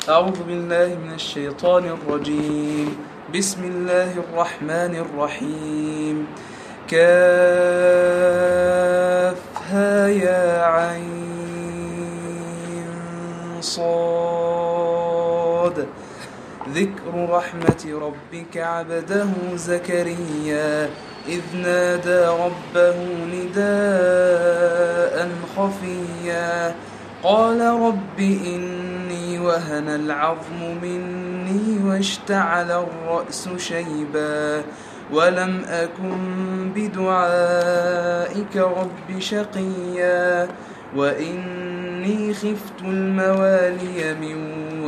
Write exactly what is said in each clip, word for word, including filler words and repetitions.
أعوذ بالله من الشيطان الرجيم. بسم الله الرحمن الرحيم. كافها يا عين صاد. ذكر رحمة ربك عبده زكريا إذ نادى ربه نداء خفيا قال رب إني وهن العظم مني واشتعل الرأس شيبا ولم أكن بدعائك رب شقيا وإني خفت الموالي من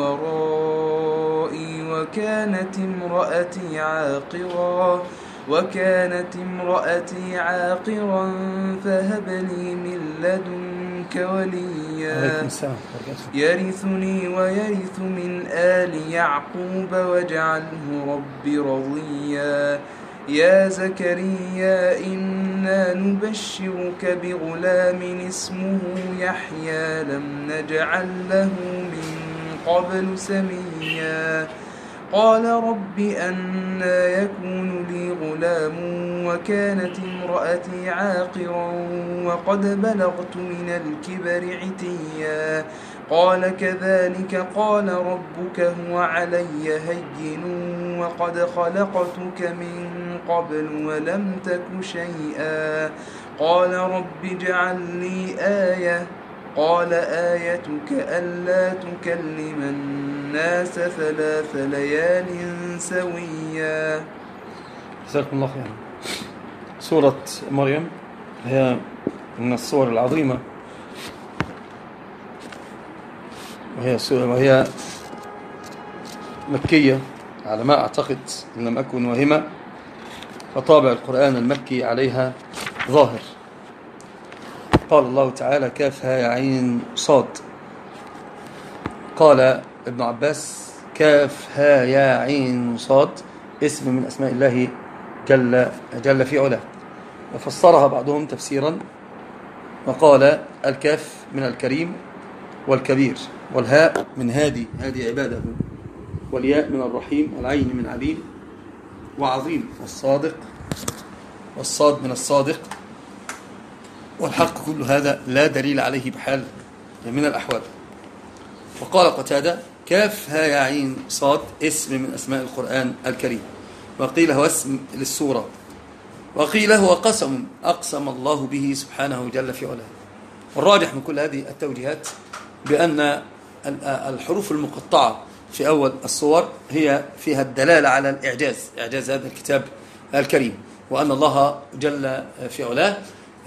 ورائي وكانت امرأتي عاقرا وكانت امرأتي عاقرا فهب لي من لدنك وليا يرثني ويرث من آل يعقوب واجعله رب رضيا يا زكريا إنا نبشرك بغلام اسمه يحيى لم نجعل له من قبل سميا قال رب أنى يكون لي غلام وكانت امرأتي عاقرا وقد بلغت من الكبر عتيا قال كذلك قال ربك هو علي هين وقد خلقتك من قبل ولم تك شيئا قال رب اجعل لي آية قال آيتك ألا تكلم الناس ثلاث ليال سويا. جزاكم الله خيرا. سورة مريم هي من السور العظيمة وهي وهي مكية على ما أعتقد إن لم أكن واهمة، فطابع القرآن المكي عليها ظاهر. قال الله تعالى كافها يا عين صاد. قال ابن عباس كافها يا عين صاد اسم من أسماء الله جل, جل في علاه، وفسرها بعضهم تفسيرا وقال الكاف من الكريم والكبير، والهاء من هادي هادي عباده، والياء من الرحيم، والعين من عليم وعظيم، والصادق والصاد من الصادق، والحق كل هذا لا دليل عليه بحال من الأحوال. وقال قتادة كافها يا عين صاد اسم من أسماء القرآن الكريم، وقيل هو اسم للسورة، وقيل هو قسم أقسم الله به سبحانه جل في علاه. والراجح من كل هذه التوجيهات بأن الحروف المقطعة في أول الصور هي فيها الدلالة على الإعجاز، إعجاز هذا الكتاب الكريم، وأن الله جل في علاه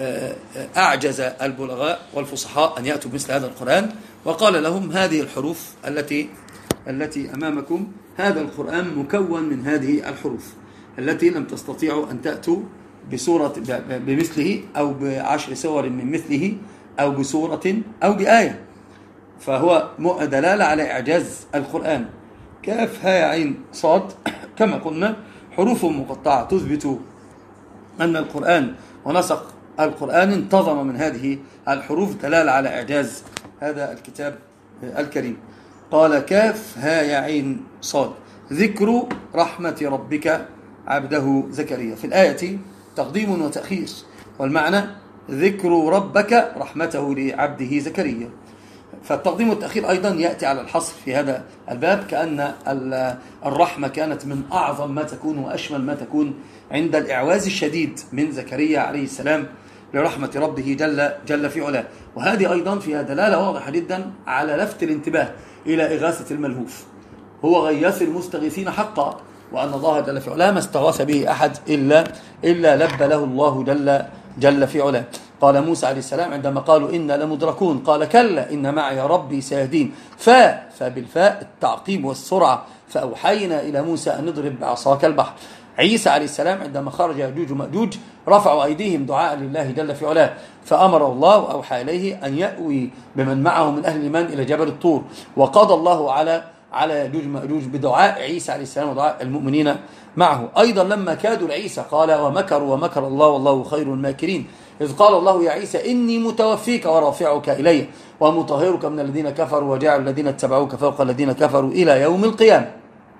أعجز البلغاء والفصحاء أن يأتوا بمثل هذا القرآن، وقال لهم هذه الحروف التي التي أمامكم، هذا القرآن مكون من هذه الحروف التي لم تستطيعوا أن تأتوا بسورة بمثله أو بعشر سور من مثله أو بسورة أو بآية، فهو دلالة على إعجاز القرآن. كاف ها عين صاد كما قلنا حروف مقطعة تثبت أن القرآن ونسق القرآن انتظم من هذه الحروف دلالة على إعجاز هذا الكتاب الكريم. قال كاف ها يا عين صاد ذكر رحمة ربك عبده زكريا. في الآية تقديم وتأخير، والمعنى ذكر ربك رحمته لعبده زكريا، فالتقديم والتأخير أيضا يأتي على الحصر في هذا الباب، كأن الرحمة كانت من أعظم ما تكون وأشمل ما تكون عند الإعواز الشديد من زكريا عليه السلام لرحمة ربه جل, جل في علاه. وهذه أيضا فيها دلالة واضحة جدا على لفت الانتباه إلى إغاثة الملهوف، هو غياث المستغيثين حقا، وأن الله جل في علاه ما استغاث به أحد إلا, إلا لبى له الله جل, جل في علاه. قال موسى عليه السلام عندما قالوا إنا لمدركون قال كلا إن معي ربي سيهدين، فا فبالفاء التعقيب والسرعة، فأوحينا إلى موسى أن نضرب بعصاك البحر. عيسى عليه السلام عندما خرج يأجوج ومأجوج رفعوا أيديهم دعاء لله جل في علاه، فأمر الله وأوحى إليه أن يأوي بمن معه من أهل الإيمان إلى جبل الطور، وقضى الله على على يأجوج ومأجوج بدعاء عيسى عليه السلام ودعاء المؤمنين معه. أيضا لما كادوا لعيسى قال ومكروا ومكر الله والله خير الماكرين، إذ قال الله يا عيسى إني متوفيك ورافعك إلي ومطهرك من الذين كفروا وجاعل الذين اتبعوك فوق الذين كفروا إلى يوم القيامة.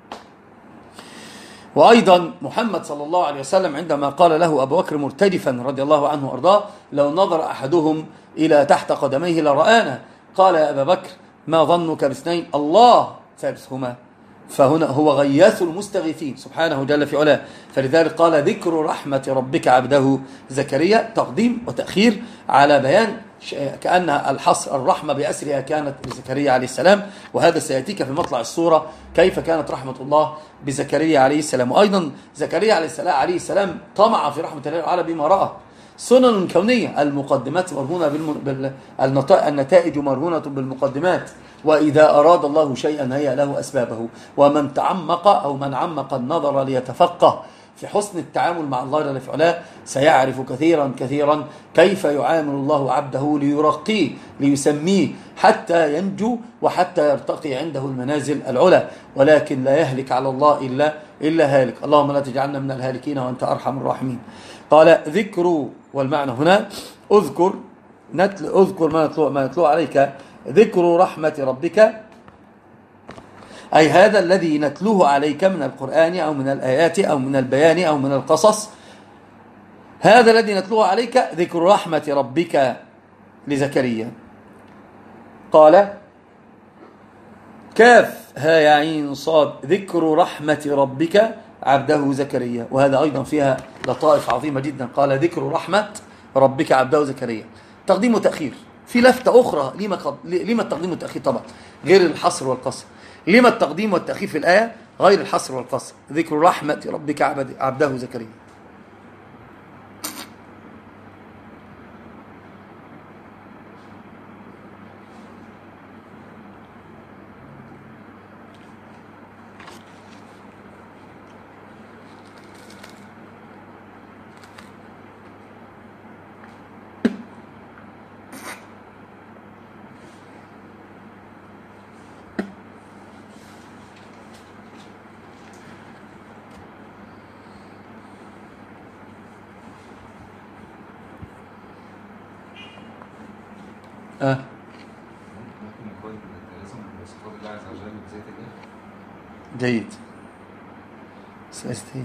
وأيضا محمد صلى الله عليه وسلم عندما قال له أبو بكر مرتجفا رضي الله عنه وأرضاه لو نظر أحدهم إلى تحت قدميه لرآنا، قال يا أبا بكر ما ظنك باثنين الله ثالثهما، فهنا هو غياث المستغيثين سبحانه جل في علاه. فلذلك قال ذكر رحمة ربك عبده زكريا، تقديم وتأخير على بيان كأن الحصر الرحمة بأسرها كانت بزكريا عليه السلام، وهذا سيأتيك في مطلع السورة كيف كانت رحمة الله بزكريا عليه السلام. وأيضا زكريا عليه السلام, عليه السلام طمع في رحمة الله تعالى بما رأى سنن كونية، المقدمات مرهونة بالنتائج مرهونة بالمقدمات، وإذا أراد الله شيئا هيأ له أسبابه. ومن تعمق أو من عمق النظر ليتفقه في حسن التعامل مع الله جل في علاه سيعرف كثيرا كثيرا كيف يعامل الله عبده ليرقيه ليسميه حتى ينجو وحتى يرتقي عنده المنازل العلى، ولكن لا يهلك على الله إلا, إلا هالك. اللهم لا تجعلنا من الهالكين وأنت أرحم الراحمين. قال ذكر، والمعنى هنا أذكر نتل أذكر ما يتلو, ما يتلو عليك ذكر رحمة ربك، أي هذا الذي نتلوه عليك من القرآن أو من الآيات أو من البيان أو من القصص، هذا الذي نتلوه عليك ذكر رحمة ربك لزكريا. قال كاف ها يا عين صاد ذكر رحمة ربك عبده زكريا، وهذا أيضا فيها لطائف عظيمة جدا. قال ذكر رحمة ربك عبده زكريا، تقديم وتأخير. في لفتة أخرى لما, قد... لما التقديم والتأخير طبعا غير الحصر والقصر، لما التقديم والتأخير في الآية غير الحصر والقصر، ذكر رحمة ربك عبده زكريا. آه. ممكن يكون لازم بصفات الله عز وجل بذات الله. جيد. سأستهي.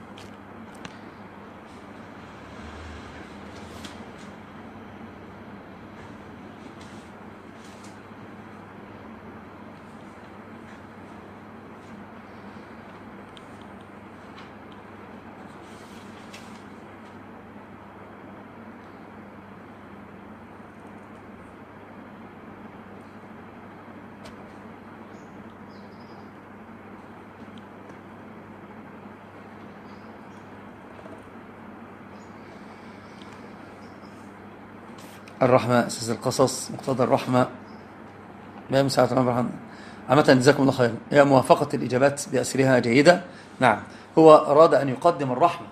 الرحمة أساس القصص، مقتضى الرحمة بها مساعدة الأمر. عامة جزاكم الله خيرا. هي موافقة الإجابات بأسرها جيدة. نعم، هو أراد أن يقدم الرحمة،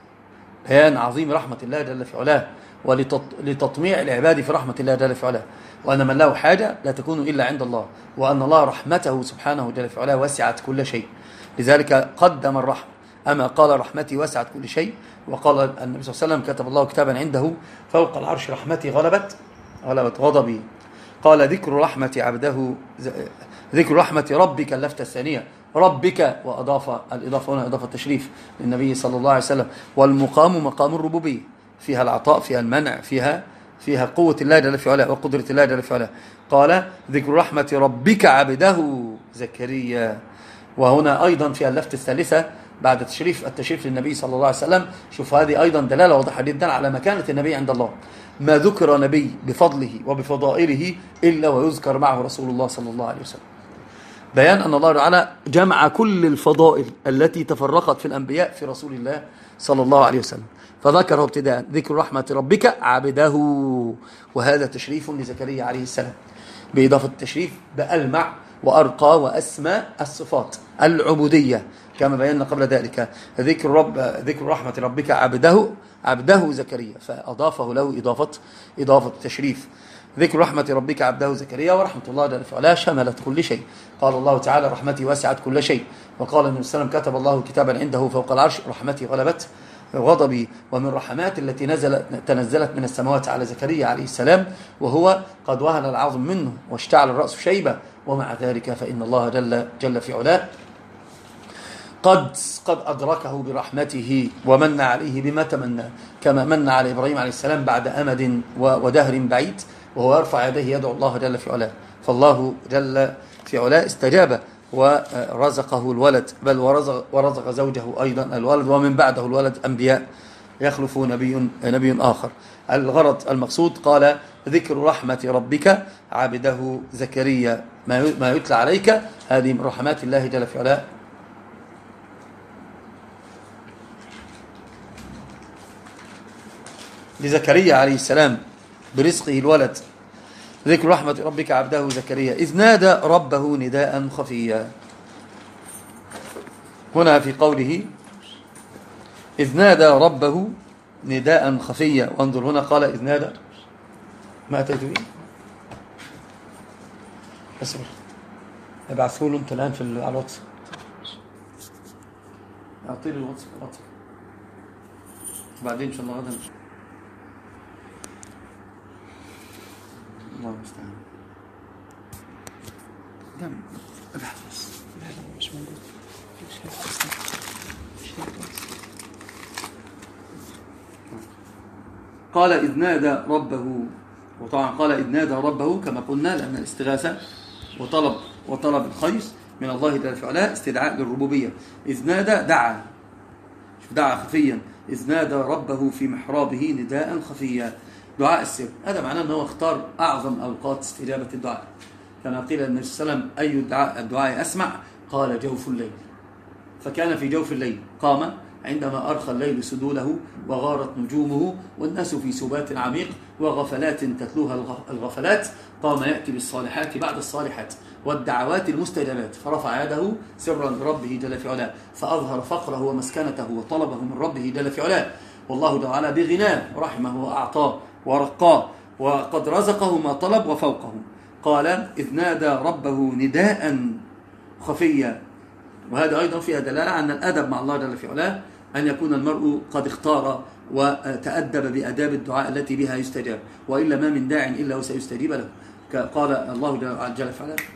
بيان عظيم رحمة الله جل في علاه، ولتطميع العباد في رحمة الله جل في علاه، وأن من له حاجة لا تكون إلا عند الله، وأن الله رحمته سبحانه جل في علاه وسعت كل شيء، لذلك قدم الرحمة. أما قال رحمتي وسعت كل شيء، وقال النبي صلى الله عليه وسلم كتب الله كتابا عنده فوق العرش رحمتي غلبت غلبت غضبي. قال ذكر رحمة عبده ذكر رحمة ربك اللفتة الثانية ربك، وأضاف الإضافة هنا إضافة تشريف للنبي صلى الله عليه وسلم. والمقام مقام الربوبية، فيها العطاء فيها المنع فيها فيها قوة الله جل في علاه وقدرة الله جل في علاه. قال ذكر رحمة ربك عبده زكريا، وهنا أيضا فيها اللفتة الثالثة بعد تشريف التشريف للنبي صلى الله عليه وسلم. شوف هذه أيضا دلالة واضحة جدا على مكانة النبي عند الله. ما ذكر نبي بفضله وبفضائله إلا ويذكر معه رسول الله صلى الله عليه وسلم، بيان أن الله تعالى جمع كل الفضائل التي تفرقت في الأنبياء في رسول الله صلى الله عليه وسلم، فذكره ابتداء ذكر رحمة ربك عبده، وهذا تشريف لزكريا عليه السلام بإضافة التشريف بألمع وأرقى وأسمى الصفات العبودية كما بينا قبل ذلك. ذكر رب ذكر رحمة ربك عبده عبده زكريا، فأضافه له إضافة إضافة التشريف. ذكر رحمة ربك عبده زكريا، ورحمة الله جل وعلا شملت كل شيء. قال الله تعالى: رحمتي وسعت كل شيء. وقال النبي صلى الله عليه وسلم: كتب الله كتابا عنده فوق العرش، رحمتي غلبت غضبي ومن رحمات التي نزلت تنزلت من السماوات على زكريا عليه السلام، وهو قد وهن العظم منه واشتعل الرأس شيبة، ومع ذلك فإن الله جل, جل في علاه قد قد أدركه برحمته ومن عليه بما تمنى، كما من على إبراهيم عليه السلام بعد أمد ودهر بعيد وهو يرفع يديه يدعو الله جل في علاه، فالله جل في علاه استجاب ورزقه الولد، بل ورزق, ورزق زوجه أيضا الولد، ومن بعده الولد أنبياء يخلف نبي, نبي آخر. الغرض المقصود قال ذكر رحمة ربك عبده زكريا ما يتلى عليك، هذه من رحمات الله جل في علاه لزكريا عليه السلام برزقه الولد. ذكر رحمة ربك عبده زكريا إذ نادى ربه نداء خفيا. هنا في قوله إذ نادى ربه نداء خفيا، وانظر هنا قال إذ نادى ما أتيت به أصبر ابعثوا له أنت الآن في على الواتس، أعطي لي الواتس بعدين إن شاء الله غدا الله المستعان. دم ابحث بس مش موجود. قال إذ نادى ربه، وطبعا قال إذ نادى ربه كما قلنا لأن الاستغاثة وطلب وطلب الخير من الله جل في علاه استدعاء للربوبية. إذ نادى دعا، شوف دعا خفيا، إذ نادى ربه في محرابه نداء خفيا، دعاء السر. هذا معناه أنه اختار أعظم أوقات استجابة الدعاء، كما قيل النبي صلى الله عليه وسلم أي الدعاء, الدعاء أسمع؟ قال جوف الليل، فكان في جوف الليل قام عندما أرخى الليل سدوله وغارت نجومه والناس في سبات عميق وغفلات تتلوها الغفلات، قام يأتي بالصالحات بعد الصالحات والدعوات المستجابات، فرفع يده سرا لربه جل في علاه، فأظهر فقره ومسكنته وطلبه من ربه جل في علاه، والله تعالى بغناه رحمه وأعطاه ورقاه وقد رزقه ما طلب وفوقه. قال إذ نادى ربه نداء خفيا، وهذا أيضا فيها دلالة عن الأدب مع الله جل في علاه، أن يكون المرء قد اختار وتأدب بأداب الدعاء التي بها يستجاب، وإلا ما من داع إلا وسيستجيب له. قال الله جل في علاه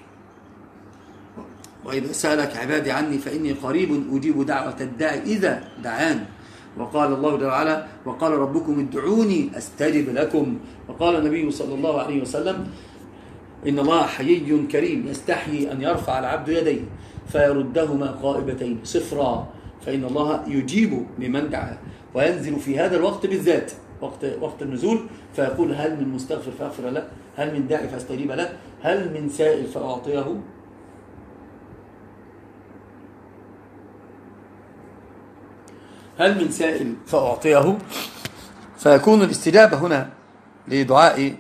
وإذا سألك عبادي عني فإني قريب أجيب دعوة الداعي إذا دعان. وقال الله جل وعلا وقال ربكم ادعوني أستجب لكم. وقال النبي صلى الله عليه وسلم إن الله حيي كريم يستحيي أن يرفع العبد يديه فيردهما قائبتين صفرا، فإن الله يجيب لمن دعاه، وينزل في هذا الوقت بالذات وقت وقت النزول فيقول هل من مستغفر فأغفر له، هل من داعي فأستجيب له، هل من سائل فأعطيه، هل من سائل فأعطيه. فيكون الاستجابة هنا لدعاء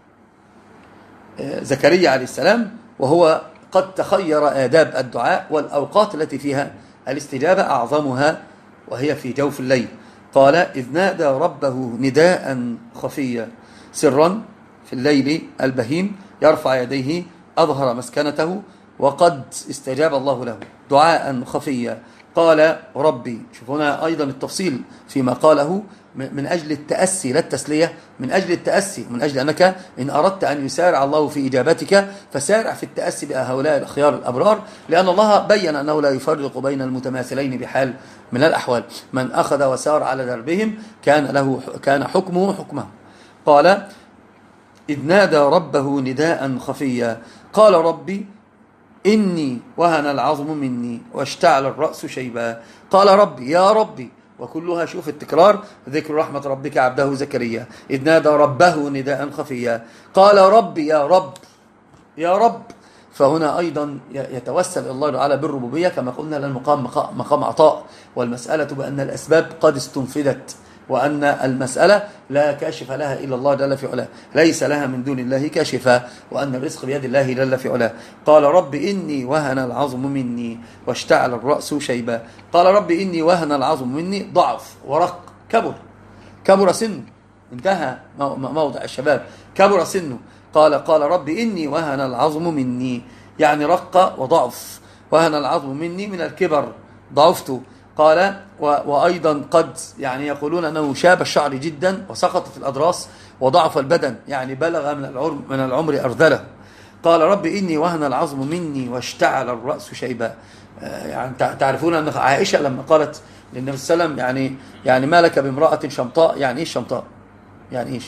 زكريا عليه السلام، وهو قد تخير آداب الدعاء والأوقات التي فيها الاستجابة أعظمها وهي في جوف الليل. قال إذ نادى ربه نداء خفيا، سرا في الليل البهيم يرفع يديه أظهر مسكنته وقد استجاب الله له دعاء خفيا. قال ربي، شوف هنا أيضا التفصيل فيما قاله من أجل التأسي لا التسلية، من أجل التأسي، من أجل أنك إن أردت أن يسارع الله في إجابتك فسارع في التأسي بهؤلاء الأخيار الأبرار، لأن الله بيّن أنه لا يفرق بين المتماثلين بحال من الأحوال، من أخذ وسار على دربهم كان له كان حكمه حكمه. قال إذ نادى ربه نداء خفيا قال ربي إني وهن العظم مني واشتعل الرأس شيبا. قال ربي يا ربي، وكلها شوف التكرار ذكر رحمة ربك عبده زكريا إذ نادى ربه نداء خفيا. قال ربي يا رب يا رب، فهنا أيضا يتوسل الله تعالى بالربوبية كما قلنا للمقام مقام عطاء، والمسألة بأن الأسباب قد استنفذت، وأن المسألة لا كاشف لها إلا الله جل في علاه، ليس لها من دون الله كاشفة، وأن الرزق بيد الله جل في علاه. قال رب إني وهن العظم مني واشتعل الرأس شيبا. قال رب إني وهن العظم مني، ضعف ورق، كبر كبر سنه، انتهى موضع الشباب، كبر سنه. قال قال رب إني وهن العظم مني، يعني رق وضعف، وهن العظم مني من الكبر ضعفت. قال وأيضا قد يعني يقولون أنه شاب الشعر جدا وسقطت الأضراس وضعف البدن، يعني بلغ من العمر, من العمر أرذله. قال رب إني وهن العظم مني واشتعل الرأس شيبا. يعني تعرفون أن عائشة لما قالت للنبي صلى الله عليه وسلم يعني يعني ما لك بامرأة شمطاء، يعني إيش شمطاء؟ يعني إيش؟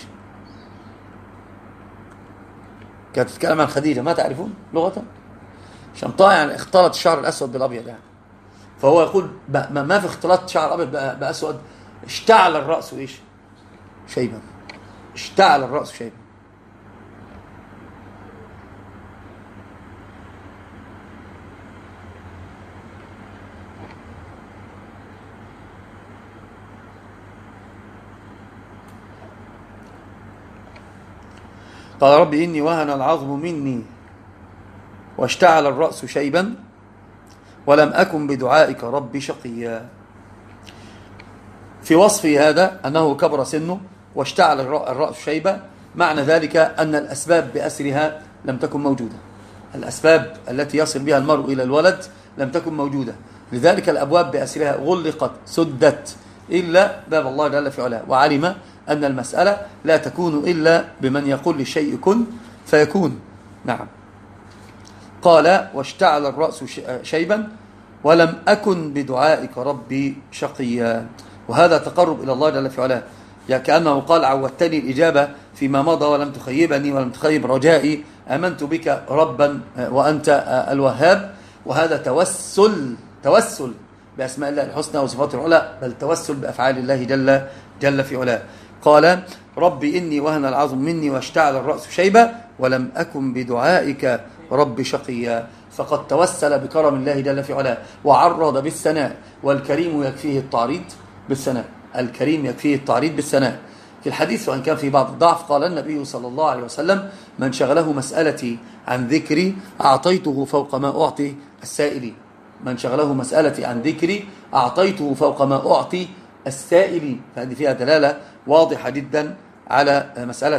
كانت تتكلم عن خديجة، ما تعرفون لغة شمطاء؟ يعني اختلط الشعر الأسود بالأبيض يعني. فهو يقول ما في اختلاط شعر أبيض بأسود، اشتعل الرأس إيش؟ شيبا. اشتعل الرأس شيبا. قال رب إني وهن العظم مني واشتعل الرأس شيبا ولم أكن بدعائك رب شقيا. في وصفه هذا أنه كبر سنه واشتعل الرأس شيبا، معنى ذلك أن الأسباب بأسرها لم تكن موجودة. الأسباب التي يصل بها المرء إلى الولد لم تكن موجودة، لذلك الأبواب بأسرها غلقت سدت إلا باب الله جل في علاه، وعلم أن المسألة لا تكون إلا بمن يقول للشيء كن فيكون. نعم. قال واشتعل الرأس شيبا ولم أكن بدعائك ربي شقيا، وهذا تقرب إلى الله جل في علاه، يعني كأنه قال عودتني الإجابة فيما مضى ولم تخيبني ولم تخيب رجائي، آمنت بك ربا وأنت الوهاب. وهذا توسل توسل بأسماء الله الحسنى وصفاته العلى، بل توسل بأفعال الله جل جل في علاه. قال ربي إني وهن العظم مني واشتعل الرأس شيبا ولم أكن بدعائك رب شقيا. فقد توسل بكرم الله جل في علاه وعرض بالثناء، والكريم يكفيه التعريض بالثناء، الكريم يكفيه التعريض بالثناء. في الحديث وأن كان في بعض الضعف قال النبي صلى الله عليه وسلم من شغله مسألتي عن ذكري أعطيته فوق ما أعطي السائلين. من شغله مسألتي عن ذكري أعطيته فوق ما أعطي السائلين. فهذه فيها دلالة واضحة جدا على مسألة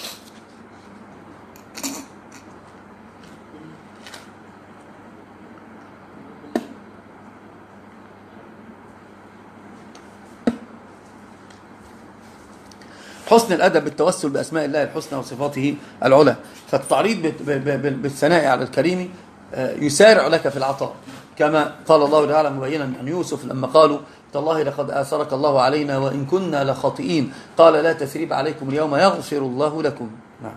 حسن الأدب بالتوسل بأسماء الله الحسنى وصفاته العلى. فالتعريض بالثناء على الكريم يسارع لك في العطاء، كما قال الله تعالى مبينا عن يوسف لما قالوا تالله لقد آثرك الله علينا وإن كنا لخاطئين، قال لا تثريب عليكم اليوم يغفر الله لكم. نعم.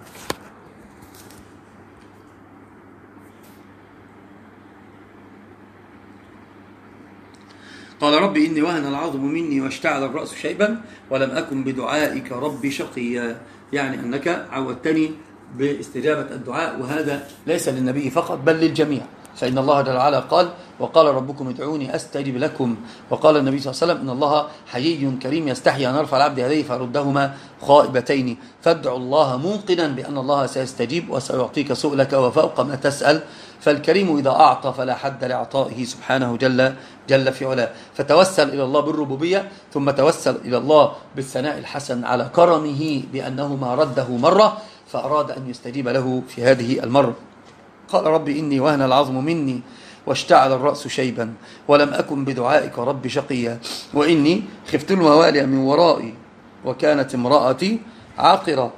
قال ربي إني وهن العظم مني واشتعل الرأس شيبا ولم أكن بدعائك ربي شقيا، يعني أنك عودتني باستجابة الدعاء، وهذا ليس للنبي فقط بل للجميع، فإن الله جل وعلا قال وقال ربكم ادعوني أستجب لكم. وقال النبي صلى الله عليه وسلم إن الله حيي كريم يستحي أن يرفع العبد يديه فيردهما خائبتين، فادعوا الله موقنا بأن الله سيستجيب وسيعطيك سؤلك وفوق ما تسأل. فالكريم إذا أعطى فلا حد لعطائه سبحانه جل جل في علاه. فتوسل إلى الله بالربوبية، ثم توسل إلى الله بالثناء الحسن على كرمه بأنه ما رده مرة فأراد أن يستجيب له في هذه المرة. قال ربي إني وهن العظم مني واشتعل الرأس شيبا ولم أكن بدعائك رب شقيا، وإني خفت الموالي من ورائي وكانت امرأتي عاقرة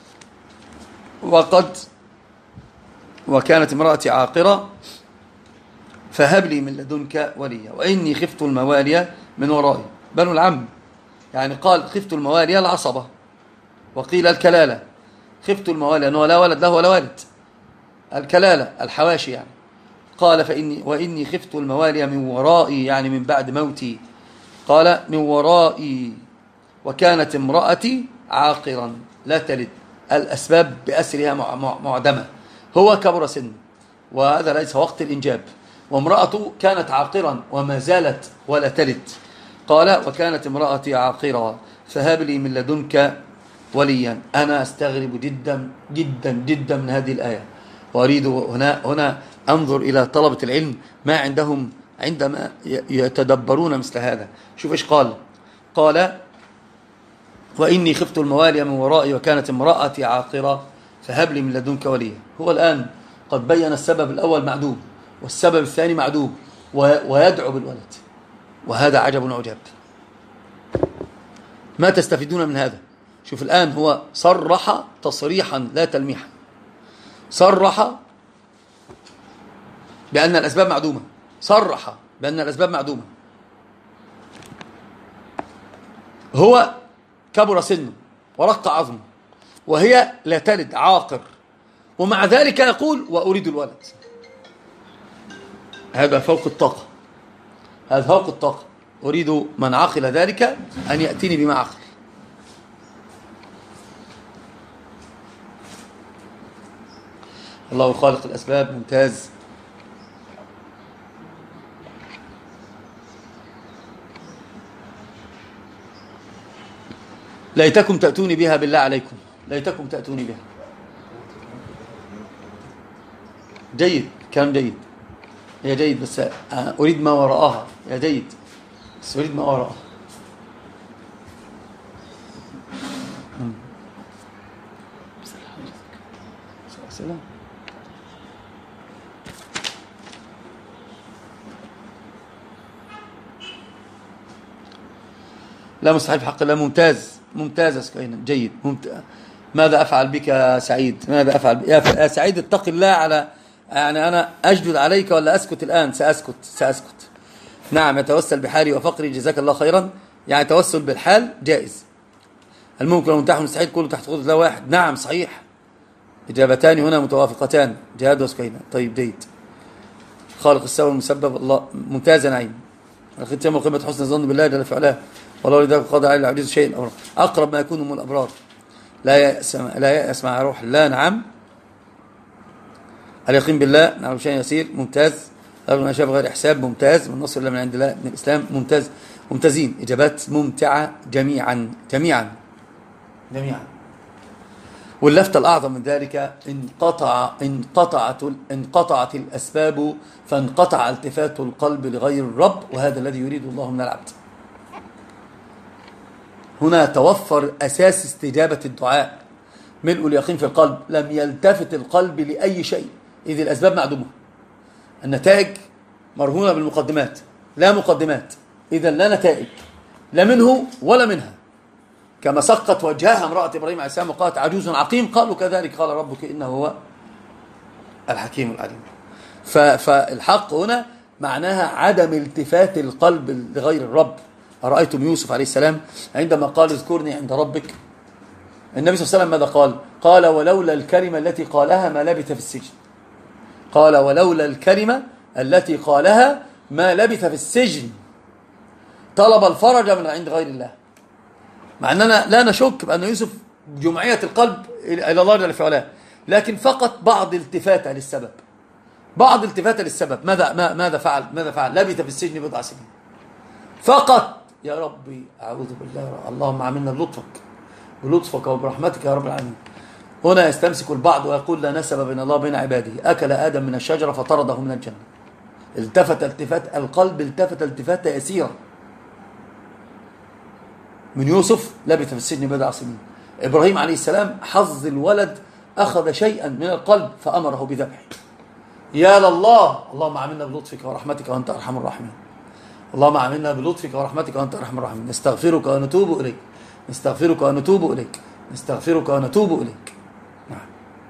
وقد وكانت امرأتي عاقرة فهب لي من لدنك وليا، وإني خفت الموالي من ورائي، بنو العم، يعني قال خفت الموالي العصبة، وقيل الكلالة. خفت الموالي أنه لا ولد له ولا والد، الكلالة الحواشي يعني. قال فإني وإني خفت الموالي من ورائي، يعني من بعد موتي. قال من ورائي وكانت امرأتي عاقرا لا تلد، الأسباب بأسرها معدمة، هو كبر سن وهذا ليس وقت الإنجاب، وامرأته كانت عاقرا وما زالت ولا تلد. قال وكانت امرأتي عاقرا فهب لي من لدنك وليا. أنا أستغرب جدا جدا جدا من هذه الآية، وأريد هنا هنا أنظر إلى طلبة العلم ما عندهم عندما يتدبرون مثل هذا. شوف إيش قال. قال وإني خفت الموالي من ورائي وكانت امرأتي عاقرة فهب لي من لدنك وليا. هو الآن قد بين السبب الأول معدوم والسبب الثاني معدوم ويدعو بالولد، وهذا عجب عجاب. ما تستفيدون من هذا؟ شوف الآن هو صرح تصريحا لا تلميحا، صرح بأن الأسباب معدومة، صرح بأن الأسباب معدومة. هو كبر سنه ورق عظمه وهي لا تلد، عاقر، ومع ذلك يقول وأريد الولد. هذا فوق الطاقة، هذا فوق الطاقة. أريد من عقل ذلك أن يأتيني بما عقل. الله خالق الأسباب، ممتاز. ليتكم تأتوني بها بالله عليكم، ليتكم تأتوني بها. جيد، كلام جيد، هي جيد، بس أريد ما وراءها. يا جيد، بس أريد ما وراءها. سلام. لا مستحيل في حق الله. ممتاز ممتاز يا سكينة، جيد، ممتاز. ماذا أفعل بك يا سعيد؟ ماذا أفعل بك يا سعيد؟ اتق الله. على يعني أنا أجدد عليك ولا أسكت الآن؟ سأسكت سأسكت. نعم، يتوسل بحالي وفقري، جزاك الله خيرا. يعني توسل بالحال جائز. هل ممكن المتاح والمستحيل كله تحت قدرة الله واحد؟ نعم صحيح. إجابتان هنا متوافقتان، جهاد وسكينة. طيب جيد. خالق السبب المسبب، الله. ممتاز يا نعيم. الختام وقيمة حسن الظن بالله جل في علاه، والله لذلك قضى على العجيز شيء الأمر. أقرب ما يكون من الأبرار، لا يأس لا يأس مع روح الله. نعم. اليقين بالله، نعم شيء يسير. ممتاز. رغم ما شاف غير حساب. ممتاز. من نصر الله من عند الله، من الإسلام. ممتاز. ممتازين، إجابات ممتعة جميعا جميعا جميعا. واللفتة الأعظم من ذلك، انقطع انقطعت انقطعت الأسباب فانقطع التفات القلب لغير الرب، وهذا الذي يريد الله من العبد. هنا توفر أساس استجابة الدعاء، ملء اليقين في القلب، لم يلتفت القلب لأي شيء إذ الأسباب معدومة. النتائج مرهونة بالمقدمات، لا مقدمات، إذا لا نتائج، لا منه ولا منها. كما سقت وجهها امرأة إبراهيم عليه السلام وقالت عجوز عقيم، قالوا كذلك قال ربك إنه هو الحكيم العليم. فالحق هنا معناها عدم التفات القلب لغير الرب. أرأيتم يوسف عليه السلام عندما قال اذكرني عند ربك، النبي صلى الله عليه وسلم ماذا قال؟ قال ولولا الكلمة التي قالها ما لبث في السجن. قال ولولا الكلمة التي قالها ما لبث في السجن. طلب الفرج من عند غير الله. مع أننا لا نشك بأن يوسف جمعية القلب إلى الله جل في علاه، لكن فقط بعض التفاتة للسبب، بعض التفاتة للسبب. ماذا ماذا فعل؟ ماذا فعل؟ لبث في السجن بضع سنين فقط. يا ربي أعوذ بالله، اللهم عاملنا بلطفك بلطفك وبرحمتك يا رب العالمين. هنا يستمسك البعض ويقول لا نسب بين الله وبين عباده. أكل آدم من الشجرة فطرده من الجنة. التفت التفات القلب، التفت التفات يسيرة. من يوسف لبث في السجن بضع سنين. إبراهيم عليه السلام حظ الولد، أخذ شيئا من القلب فأمره بذبحه. يا لله، اللهم عاملنا بلطفك ورحمتك وأنت أرحم الراحمين. اللهم عاملنا بلطفك ورحمتك وأنت أرحم الراحمين. نستغفرك ونتوب إليك، نستغفرك ونتوب إليك، نستغفرك ونتوب إليك. نعم.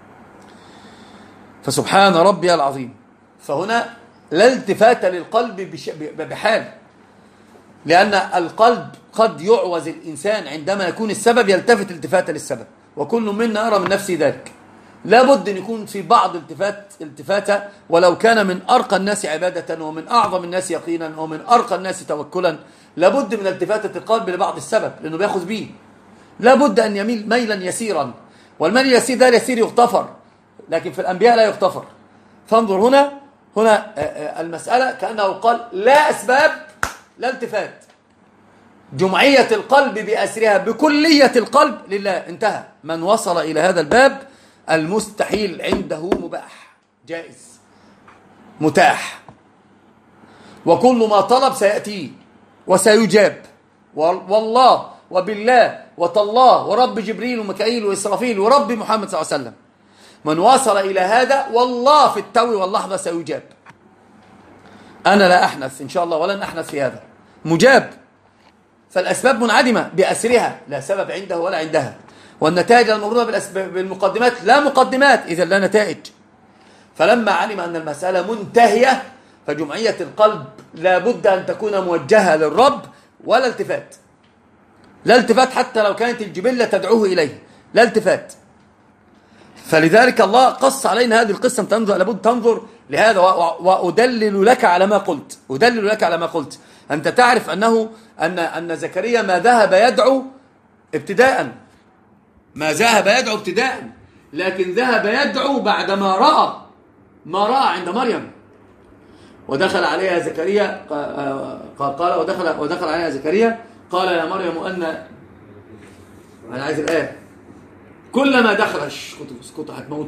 فسبحان ربي العظيم. فهنا لا التفات للقلب بحال، لأن القلب قد يعوز الإنسان عندما يكون السبب يلتفت التفات للسبب، وكل منا يرى من نفسه ذلك. لا بد أن يكون في بعض التفات التفاتة، ولو كان من أرقى الناس عبادة ومن أعظم الناس يقينا ومن أرقى الناس توكلا، لا بد من التفاتة القلب لبعض السبب لأنه بيأخذ به. لا بد أن يميل ميلا يسيرا، والميل اليسير ده اليسير يغتفر، لكن في الأنبياء لا يغتفر. فانظر هنا هنا المسألة كأنه قال لا أسباب لا التفات، جمعية القلب بأسرها بكلية القلب لله. انتهى. من وصل إلى هذا الباب المستحيل عنده مباح، جائز، متاح، وكل ما طلب سيأتيه وسيجاب. والله وبالله وتالله ورب جبريل وميكائيل وإسرافيل ورب محمد صلى الله عليه وسلم، من وصل إلى هذا والله في التو واللحظة سيجاب. أنا لا أحنث إن شاء الله ولن أحنث في هذا، مجاب، فالأسباب منعدمة بأسرها، لا سبب عنده ولا عندها، والنتائج الموجودة بالمقدمات لا مقدمات، إذا لا نتائج. فلما علم أن المسألة منتهية فجمعية القلب لا بد أن تكون موجهة للرب، ولا التفات، لا التفات حتى لو كانت الجبلة تدعوه إليه، لا التفات. فلذلك الله قص علينا هذه القصة، تنظر لابد تنظر لهذا. وأدلل لك على ما قلت، أدلل لك على ما قلت. أنت تعرف أنه أن أن زكريا ما ذهب يدعو ابتداء، ما ذهب يدعو ابتداء، لكن ذهب يدعو بعدما رأى ما رأى عند مريم. ودخل عليها زكريا قال ودخل ودخل عليها زكريا قال يا مريم أن أنا عايز الآية. كلما دخل اسكتوا اسكتوا هتموت.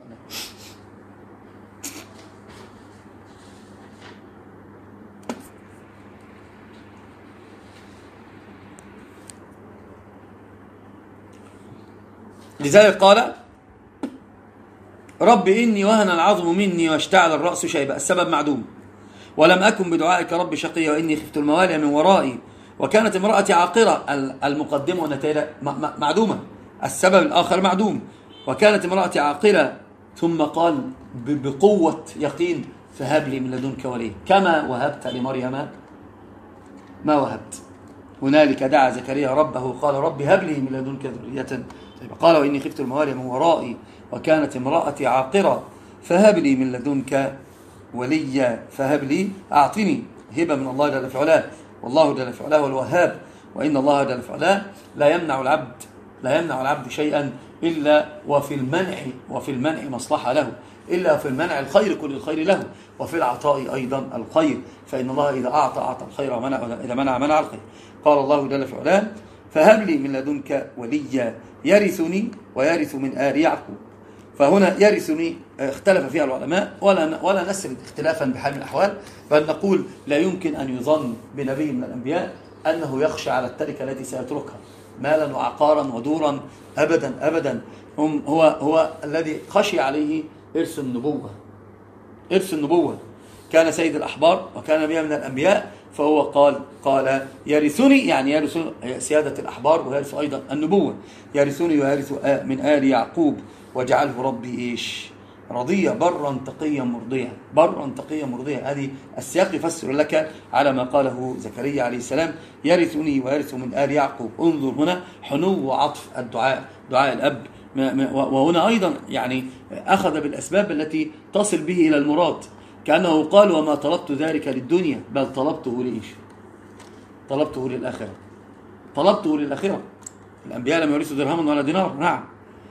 لذلك قال رب إني وهن العظم مني واشتعل الرأس شيبا، السبب معدوم، ولم أكن بدعائك رب شقيا وإني خفت الموالي من ورائي وكانت امرأتي عاقرة. المقدمة والنتائج معدومة، السبب الآخر معدوم، وكانت امرأتي عاقرة. ثم قال بقوة يقين فهب لي من لدنك وليا كما وهبت لمريم ما وهبت. هنالك دعا زكريا ربه قال رب هب لي من لدنك ذرية. قال وإني خفت الموالي من ورائي وكانت امرأتي عاقرة فهب لي من لدنك وليا. فهب لي أعطني هبة من الله جل في علاه، والله جل في علاه هو الوهاب، وإن الله جل في علاه لا يمنع العبد لا يمنع العبد شيئا إلا وفي المنع وفي المنع مصلحة له، إلا في المنع الخير كل الخير له، وفي العطاء أيضا الخير، فإن الله إذا أعطى أعطى الخير ومنع إذا منع منع الخير. قال الله جل في علاه فهب لي من لدنك وليا يرثني ويرث من آل يعقوب. فهنا يرثني اختلف فيها العلماء، ولا ولا نسرد اختلافا بحال من الأحوال، بل نقول لا يمكن أن يظن بنبي من الأنبياء أنه يخشى على التركة التي سيتركها مالا وعقارا ودورا، أبدا أبدا. هم هو هو الذي خشي عليه إرث النبوة، إرث النبوة. كان سيد الأحبار وكان نبيا من الأنبياء، فهو قال قال يرثني، يعني يرث سيادة الأحبار ويرث أيضا النبوة. يرثني ويرث من آل يعقوب واجعله ربي إيش رضيا برا تقيا مرضيا، برا تقيا مرضيا. هذه السياق يفسر لك على ما قاله زكريا عليه السلام يرثني ويرث من آل يعقوب. انظر هنا حنو وعطف الدعاء، دعاء الأب. وهنا أيضا يعني أخذ بالأسباب التي تصل به إلى المراد، كأنه قال وما طلبت ذلك للدنيا بل طلبته لإيش طلبته للآخرة، طلبته للآخرة. الأنبياء لم يورثوا درهما ولا دينار. نعم،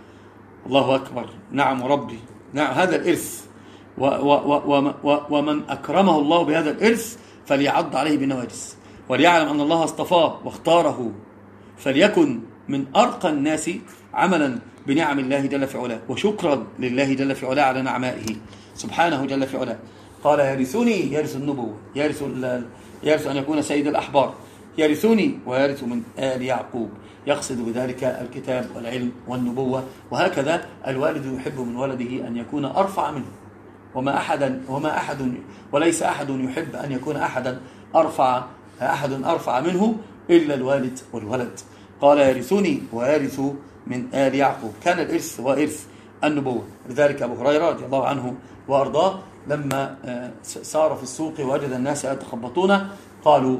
الله أكبر، نعم ربي، نعم. هذا الإرث، و و و و ومن أكرمه الله بهذا الإرث فليعض عليه بنواجس، وليعلم أن الله اصطفاه واختاره، فليكن من أرقى الناس عملا بنعم الله جل في علاه، وشكرا لله جل في علاه على نعمائه سبحانه جل في علاه. قال يرثني، يرث النبوة، يرث, يرث أن يكون سيد الأحبار، يرثني ويرث من آل يعقوب، يقصد بذلك الكتاب والعلم والنبوة. وهكذا الوالد يحب من ولده أن يكون أرفع منه، وما أحدا وما أحد وليس أحد يحب أن يكون أحدا أرفع أحد أرفع منه إلا الوالد والولد. قال يرثني ويرث من آل يعقوب. كان الإرث هو إرث النبوة. لذلك أبو هريرة رضي الله عنه وأرضاه لما سار في السوق ووجد الناس يتخبطون قالوا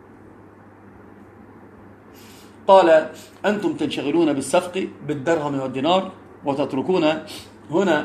قال أنتم تنشغلون بالسفق بالدرهم والدينار وتتركون هنا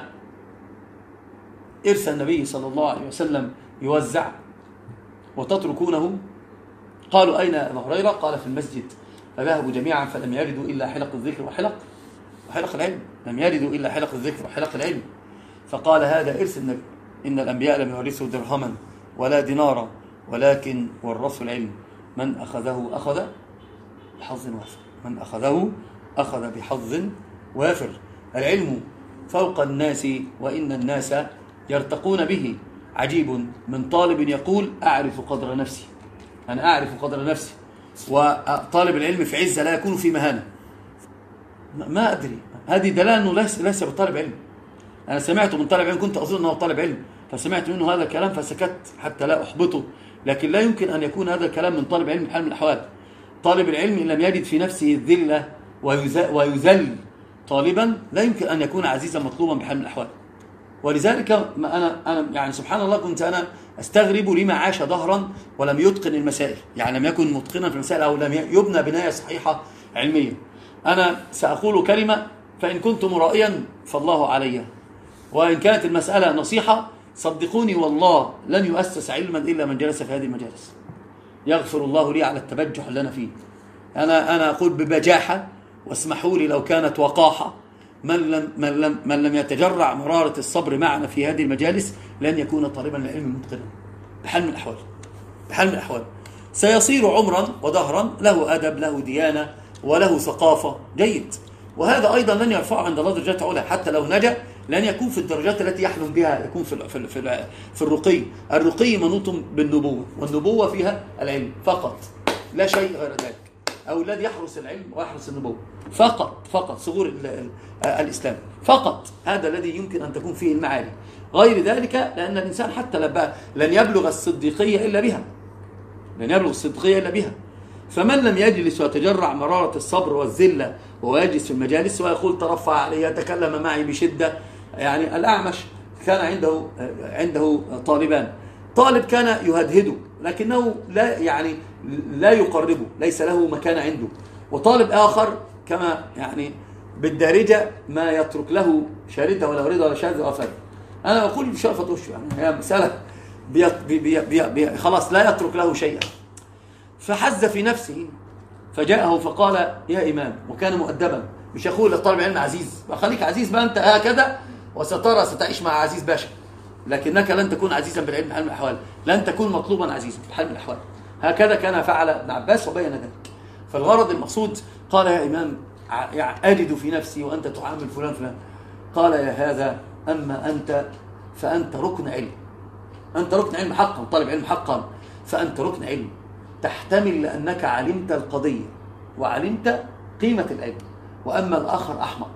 إرث النبي صلى الله عليه وسلم يوزع وتتركونه. قالوا أين أبو هريرة؟ قال في المسجد. فذهبوا جميعا فلم يردوا إلا حلق الذكر وحلق وحلق العلم، لم يردوا إلا حلق الذكر وحلق العلم. فقال هذا إرث النبي، إن الأنبياء لم يورثوا درهما ولا دينارا ولكن ورثوا العلم، من أخذه أخذ بحظ وافر، من أخذه أخذ بحظ وافر. العلم فوق الناس وإن الناس يرتقون به. عجيب من طالب يقول أعرف قدر نفسي، أنا أعرف قدر نفسي، وطالب العلم في عزة لا يكون في مهانة. ما أدري، هذه دلالة أنه ليس, ليس بطالب علم. أنا سمعت من طالب علم، كنت أظن أنه طالب علم، فسمعت منه هذا الكلام فسكت حتى لا أحبطه، لكن لا يمكن أن يكون هذا الكلام من طالب علم بحال من الأحوال. طالب العلم إن لم يجد في نفسه الذلة ويذل طالبا لا يمكن أن يكون عزيزا مطلوبا بحال من الأحوال. ولذلك ما أنا أنا يعني سبحان الله كنت أنا أستغرب لما عاش ظهرا ولم يتقن المسائل، يعني لم يكن متقنا في المسائل أو لم يبنى بناية صحيحة علمية. أنا سأقول كلمة فإن كنت مرائيا فالله علي، وإن كانت المسألة نصيحة صدقوني والله لن يؤسس علما إلا من جلس في هذه المجالس. يغفر الله لي على التبجح اللي أنا فيه. أنا أنا أقول ببجاحة، واسمحوا لي لو كانت وقاحة، من لم من لم من لم يتجرع مرارة الصبر معنا في هذه المجالس لن يكون طالبا للعلم متقنا بحال من الأحوال. بحال من الأحوال سيصير عمرا ودهرا له أدب، له ديانة، وله ثقافة جيد، وهذا أيضا لن يرفعه عند الله درجات علا. حتى لو نجا لن يكون في الدرجات التي يحلم بها، يكون في في في, في الرقي. الرقي منوط بالنبوة، والنبوة فيها العلم فقط، لا شيء غير ذلك. أو الذي يحرس العلم ويحرس النبوة فقط، فقط صغور الإسلام فقط، هذا الذي يمكن أن تكون فيه المعالي. غير ذلك لأن الإنسان حتى لن يبلغ الصديقية إلا بها، لن يبلغ الصديقية إلا بها. فمن لم يجلس ويتجرع مرارة الصبر والذلة وهو يجلس في المجالس ويقول ترفع علي يتكلم معي بشدة. يعني الأعمش كان عنده عنده طالبان، طالب كان يهدهده لكنه لا يعني لا يقربه، ليس له مكان عنده، وطالب آخر كما يعني بالدارجة ما يترك له شاردة ولا وريد ولا شاذ ولا فرد. أنا أقول بشرفة وشه، يعني هي مسألة بي بي بي بي خلاص لا يترك له شيئا. فحز في نفسه فجاءه فقال يا إمام، وكان مؤدبا، مش يقول للطالب العلم عزيز، خليك عزيز بقى أنت هكذا وسترى ستعيش مع عزيز باشا، لكنك لن تكون عزيزا بالعلم بحال من الأحوال، لن تكون مطلوبا عزيزا بحال من الأحوال. هكذا كان فعل ابن عباس وبين ذلك. فالغرض المقصود قال يا إمام أجد في نفسي وأنت تعامل فلان فلان. قال يا هذا أما أنت فأنت ركن علم، أنت ركن علم حقا، طالب علم حقا، فأنت ركن علم تحتمل لأنك علمت القضية وعلمت قيمة العلم. وأما الآخر أحمق،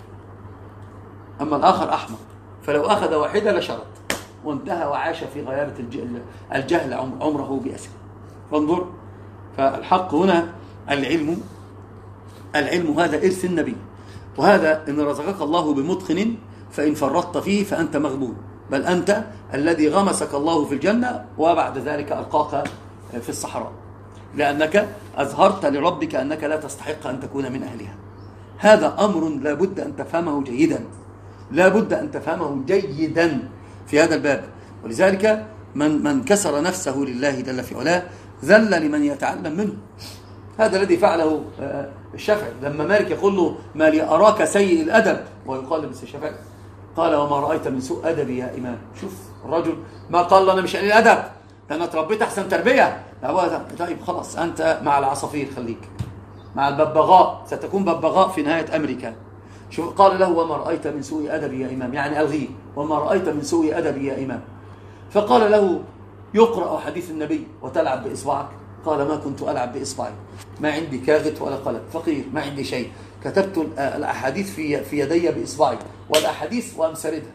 أما الآخر أحمق فلو أخذ واحدة لشرط وانتهى وعاش في غيابة الجهل عمره بأسره. فانظر، فالحق هنا العلم، العلم هذا إرث النبي، وهذا إن رزقك الله بمتقن فإن فرطت فيه فأنت مغبون، بل أنت الذي غمسك الله في الجنة وبعد ذلك ألقاك في الصحراء، لأنك أظهرت لربك أنك لا تستحق أن تكون من أهلها. هذا أمر لا بد أن تفهمه جيدا، لا بد أن تفهمه جيدا في هذا الباب. ولذلك من من كسر نفسه لله جل في علاه ذل لمن يتعلم منه. هذا الذي فعله الشافعي لما مالك يقول له ما لي أراك سيء الأدب، ويقال لمثل الشافعي قال وما رأيت من سوء أدبي يا إمام. شوف الرجل ما قال أنا مش قليل الأدب، أنا تربيت أحسن تربية. طيب خلاص أنت مع العصافير، خليك مع الببغاء، ستكون ببغاء في نهاية أمريكا. شوف قال له وما رأيت من سوء أدبي يا إمام، يعني ألغيه، وما رأيت من سوء أدبي يا إمام. فقال له يقرأ حديث النبي وتلعب بإصبعك؟ قال ما كنت ألعب بإصبعي، ما عندي كاغت ولا قلم، فقير ما عندي شيء، كتبت الأحاديث في في يدي بإصبعي والأحاديث وأمسردها.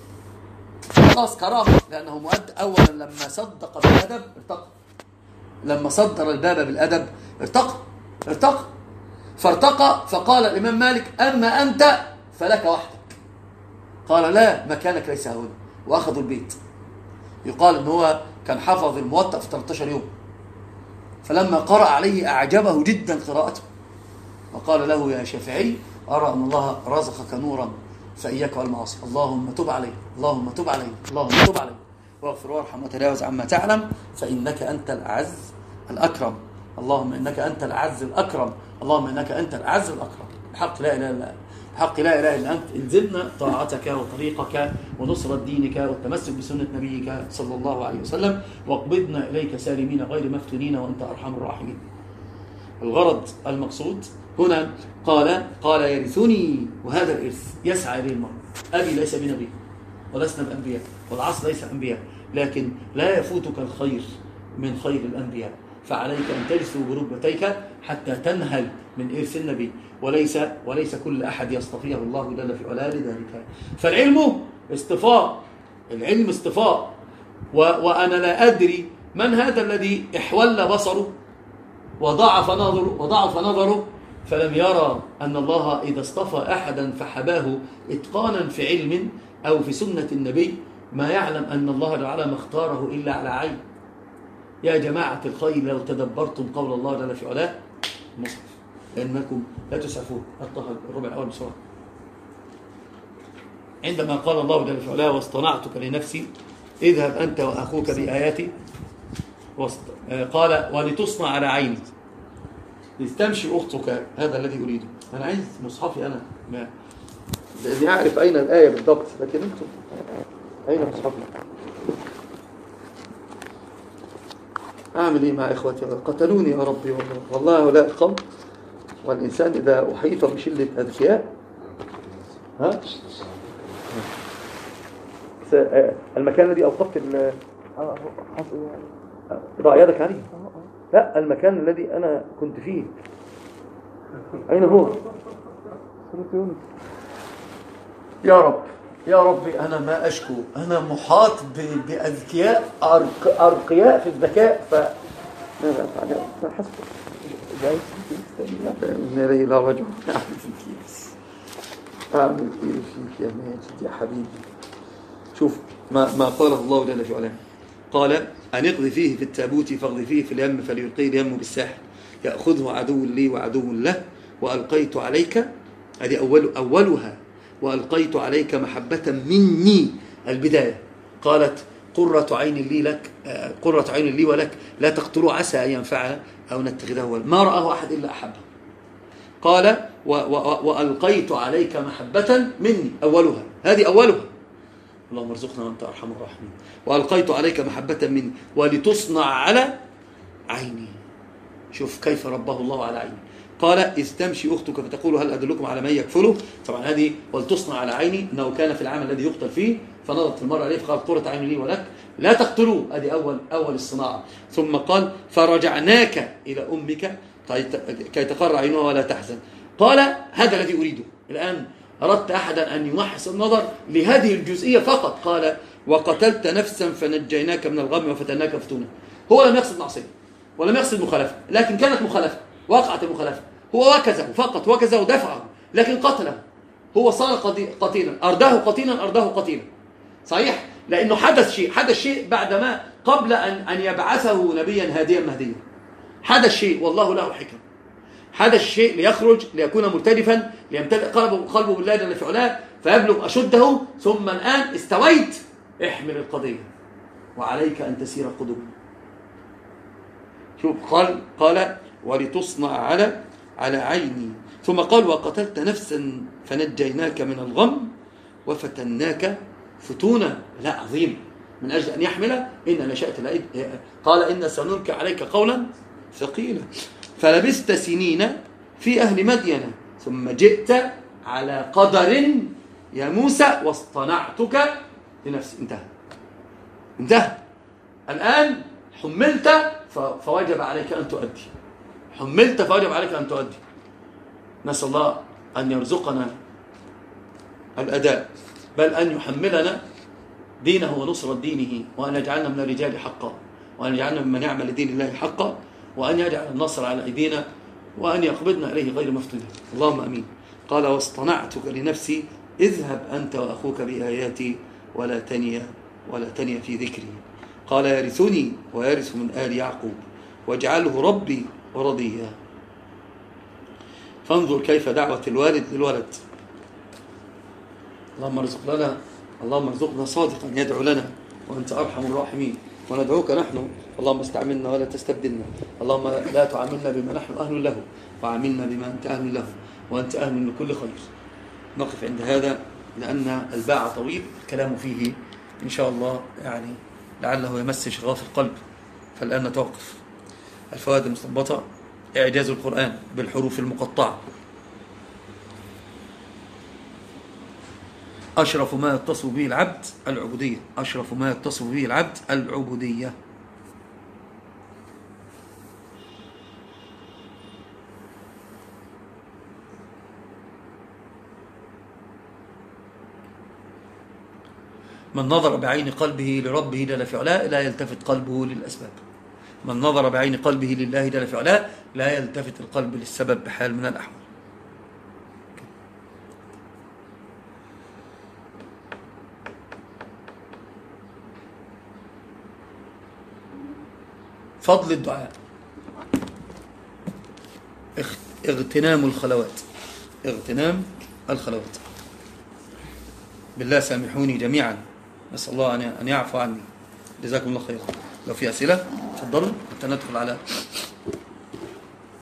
خلاص كرامة، لأنه مؤدب. أولا لما صدق بالأدب ارتقى، لما صدر الباب بالأدب ارتقى ارتقى فارتقى. فقال الإمام مالك أما أنت فلك وحدك. قال لا، مكانك ليس هنا، وأخذوا البيت. يقال إن هو كان حفظ الموطأ في ثلاثة عشر يوم، فلما قرأ عليه أعجبه جدا قراءته، وقال له يا شافعي أرى أن الله رزقك نورا فإياك والمعاصي، اللهم تب علي، اللهم تب علي، اللهم تب علي، واغفر وارحم وتجاوز عما تعلم فإنك أنت الأعز الأكرم، اللهم إنك أنت الأعز الأكرم، اللهم إنك أنت الأعز الأكرم، بحق لا إله إلا بحق لا إله إلا أنت. الزمنا طاعتك وطريقك ونصرة دينك والتمسك بسنة نبيك صلى الله عليه وسلم، واقبضنا إليك سالمين غير مفتونين وأنت أرحم الراحمين. الغرض المقصود هنا قال قال يرثني، وهذا الإرث يسعى إليه المرء. أبي ليس بنبي ولسنا بأنبياء، والعصر ليس أنبياء، لكن لا يفوتك الخير من خير الأنبياء، فعليك أن تجثو بركبتيك حتى تنهل من إرث النبي، وليس وليس كل أحد يصطفيه الله جل في علاه لذلك. فالعلم اصطفاء، العلم اصطفاء، وأنا لا أدري من هذا الذي احول بصره وضعف نظره وضعف نظره فلم يرى أن الله إذا اصطفى أحدا فحباه إتقانا في علم أو في سنة النبي ما يعلم أن الله تعالى ما اختاره إلا على عين. يا جماعة الخير لو تدبرتم قول الله جل في علاه المصحف لأنكم لا تسعفون. الطهر الربع الأول بسرعة. عندما قال الله جل في علاه واصطنعتك لنفسي اذهب أنت وأخوك بآياتي قال ولتصنع على عيني لتمشي أختك. هذا الذي أريده. أنا عايز مصحفي أنا ما لأني أعرف أين الآية بالضبط لكن أنتم أين مصحفي؟ أعمل إيه مع إخوتي؟ قتلوني يا ربي والله والله هؤلاء القوم. والإنسان إذا أحيط بشلة أذكياء ها المكان الذي أوقفت ال ضع يدك عليه. لا المكان الذي أنا كنت فيه أين هو؟ يا رب يا ربي أنا ما أشكو. أنا محاط بأذكياء أرق... أرقياء في الذكاء ف حسب جاي إن إليه لا رجع. أعمل فيك بس أعمل فيك يا ماجد يا حبيبي. شوف ما, ما قاله الله جل في علاه قال أن اقضي فيه في التابوت فاغضي فيه في اليم فليلقيه اليم بالساحل يأخذه عدو لي وعدو له وألقيت عليك. هذه أول أولها وألقيت عليك محبة مني. البداية قالت قرة عين لي لك قرة عين لي ولك لا تقتلوا عسى أن ينفعنا أو نتخذه ولد. ما رآه أحد إلا أحبه. قال وألقيت عليك محبة مني. أولها هذه أولها اللهم ارزقنا وأنت أرحم الراحمين. وألقيت عليك محبة مني ولتصنع على عيني. شوف كيف رباه الله على عيني. قال إذ تمشي أختك فتقول هل أدلكم على من يكفله. طبعا هذه ولتصنع على عيني أنه كان في العام الذي يقتل فيه فنظرت المرأة عليه فقال قرة عين لي ولك لا تقتلوه. هذه أول أول الصناعة. ثم قال فرجعناك إلى أمك كي تقر عينها ولا تحزن. قال هذا الذي أريده. الآن أردت أحدا أن يمحص النظر لهذه الجزئية فقط. قال وقتلت نفسا فنجيناك من الغم وفتناك فتونا. هو لم يقصد معصية ولم يقصد مخالفة لكن كانت مخالفة وقعت المخالفة. هو وكزه فقط وكزه ودفعه لكن قتله. هو صار قتيلا أرداه قتيلا أرداه قتيلا صحيح لأنه حدث شيء حدث شيء بعدما قبل أن أن يبعثه نبيا هاديا مهديا. حدث شيء والله له حكم. حدث شيء ليخرج ليكون مرتدفا ليمتلئ قلبه قلبه بالله جل في علاه فيبلغ أشده. ثم الآن استويت احمل القضية وعليك أن تسير قدما. شوف قال قال ولتصنع على على عيني. ثم قال وقتلت نفسا فنجيناك من الغم وفتناك فتونا. لا عظيم من أجل أن يحمل إن نشأت العيد. قال إن سنلقي عليك قولا ثقيلا فلبست سنين في أهل مدين ثم جئت على قدر يا موسى واصطنعتك لنفسي. انتهى انتهى. الآن حملت فوجب عليك أن تؤدي. حملت فوجب عليك أن تؤدي. نسأل الله أن يرزقنا الأداء بل أن يحملنا دينه ونصرة دينه وأن يجعلنا من الرجال حقا وأن يجعلنا ممن يعمل لدين الله حقا وأن يجعل النصر على أيدينا وأن يقبضنا إليه غير مفتونين اللهم أمين. قال واصطنعتك لنفسي اذهب أنت وأخوك بآياتي ولا تني ولا تني في ذكري. قال يرثني ويرث من آل يعقوب واجعله ربي ورضيا. فانظر كيف دعوة الوالد للولد. اللهم ارزق لنا اللهم ارزقنا صادقا يدعو لنا وأنت أرحم الراحمين. وندعوك نحن اللهم استعملنا ولا تستبدلنا. اللهم لا تعاملنا بما نحن أهل له وعاملنا بما أنت أهل له وأنت أهل من كل خير. نقف عند هذا لأن الباع طويل الكلام فيه إن شاء الله يعني لعله يمس شغاف القلب. فالآن نتوقف. الفوائد المستنبطة إعجاز القرآن بالحروف المقطعة. أشرف ما يتصف به العبد العبودية. أشرف ما يتصف به العبد العبودية. من نظر بعين قلبه لربه جل في علاه لا يلتفت قلبه للأسباب. من نظر بعين قلبه لله جل في علاه لا يلتفت القلب للسبب بحال من الأحوال. فضل الدعاء. اغتنام الخلوات، اغتنام الخلوات. بالله سامحوني جميعا، نسأل الله أن يعفو عني. جزاكم الله خيرا. لو في أسئلة تفضلوا حتى ندخل على